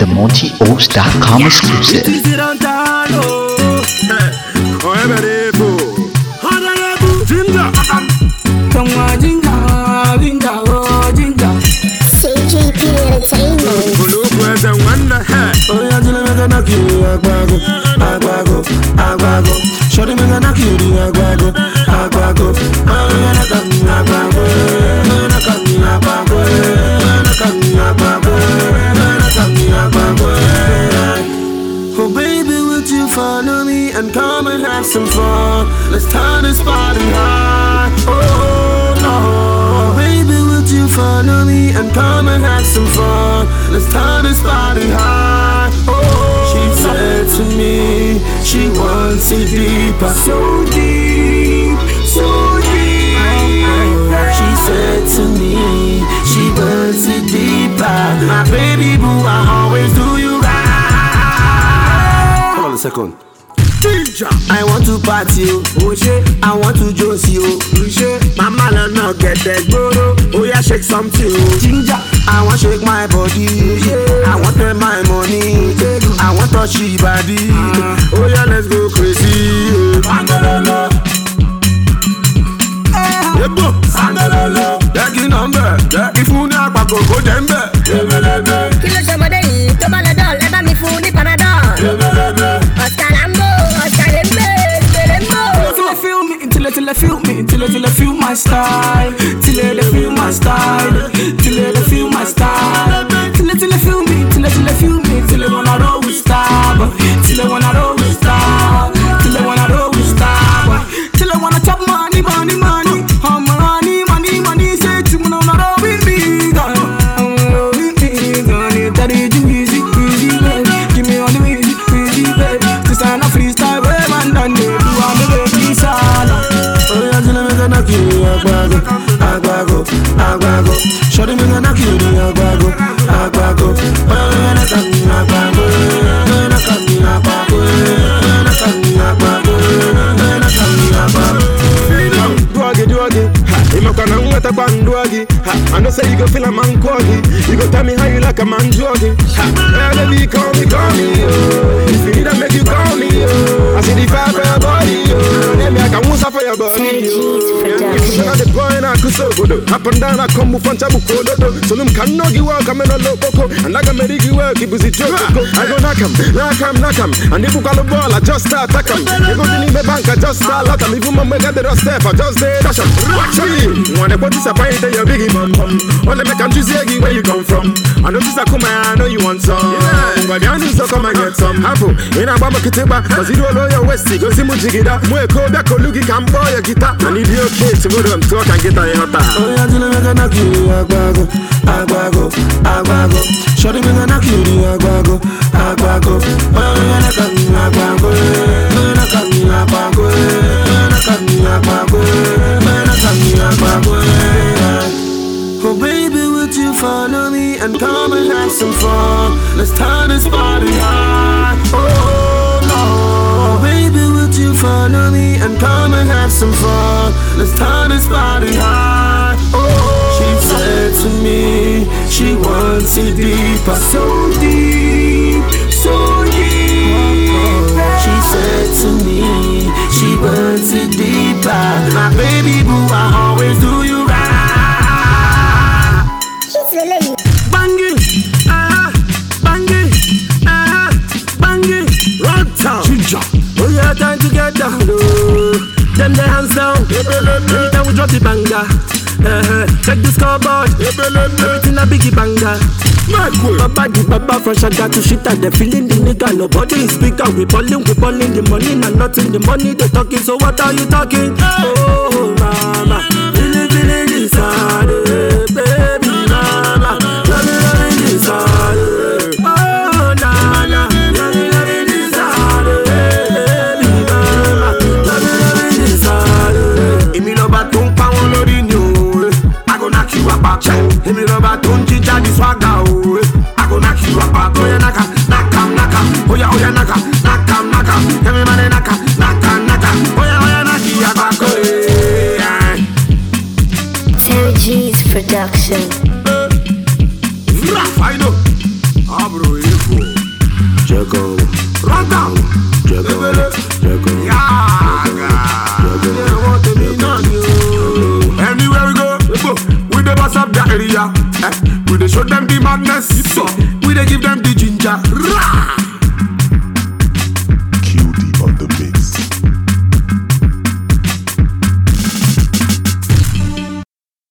the MontyOaks.com exclusive. CGP Entertainment. Shorty me gonna kill the agwago. Oh baby, would you follow me and come and have some fun? Let's turn this party high. Oh no, baby, would you follow me and come and have some fun? Let's turn this party high. Oh, she said to me, she wants it deeper, so deep, so deep. She said to me, she wants it deeper. My baby boo, I always do you right. Hold on a second. I want to party, oh shit. I want to joke you, oh shit. Mama no get that goro, oh yeah, shake something, oh ginger. I want shake my body, yeah. I want my money, I want touch your body, oh yeah, let's go crazy. Sangololo, yebo, sangololo. Dagi number, dagi funi akpako go dembe. Kilo somode yi, to ba le dol, le ba mi fún ní Panadol. Oscar Lambo, Oscar Lembe, Lembo. Till they feel me, till they feel me, till they feel my style, till they feel my style, till they feel my style, till they feel me, till they feel me, till they wanna roll with style, till they wanna roll with style, till they wanna roll with style, till they wanna chop money, money, money, money, say to me, wanna roll with me, roll with me, that is easy, baby, give me all the easy, baby, to sign a freestyle, where man done it, do all the baby sala. Oh yeah, till me gonna kill you, agwago. Shorty me gonna kill you, agwago. Oh yeah, na kami agwago. Duagi. Imakana ngata bandwagi. I know say you go feel a man quaggy. You go tell me how you like a man joggy. Baby, call me, oh. If you need to make you call me, oh. I see the fire for your body, oh. Let me I can whistle for your body, oh. If you got the point, I could so good. Up and down, I come with Fancha Bukodo. So them can knock you out, come in a low coco. And I can make you work, keep it joke. I go knock him. And if you got the ball, I just start attack him. You go to leave the bank, I just start lot him. If you mama get the rest step, I just stay dash him. Show you. When I put this up, I tell your biggie bum bum. Only make them choose where you come from. I know this I come, I know you want some. But the answer so come and get some. Apple, in a bamba kiteba, cause you don't know your West, go see Mujigida. Mwe koda kolugi can boy a guitar. And if you're okay, to go to them talk and get a yota. Oh, yeah, till I'm gonna kill you, agwago. Shorty me gonna kill you, agwago. Oh, yeah, na kami agwago. Oh baby, would you follow me and come and have some fun? Let's turn this party high. Oh no, baby, would you follow me and come and have some fun? Let's turn this party high. Oh, she said to me, she wants it deeper, so deep, so deep. She said to me, she wants it deeper. My baby boo, I always do you right. Banging, rock town. Oh yeah, time to get down low. Them the hands down. Every time we drop the banger. Check the scoreboard. Everything a biggie banger. Baba from Shaga to shit and they feeling the nigga. Nobody is speaker. We balling the money and nothing. The money they talking. So what are you talking? Oh mama, feeling inside, baby mama, loving inside. Oh nana, loving inside, baby mama, loving inside. Imi no ba tung pa won lori ni o, I go knock you up back. Imi no ba tung jinja di swagger o, I go knock you up back. Oya naka, oya naka, emi mane naka, oya naki up back. Jacko, run down, Jacko, Jacko, anywhere we go, we dey boss up the area. We dey show them the madness, we dey give them the ginger.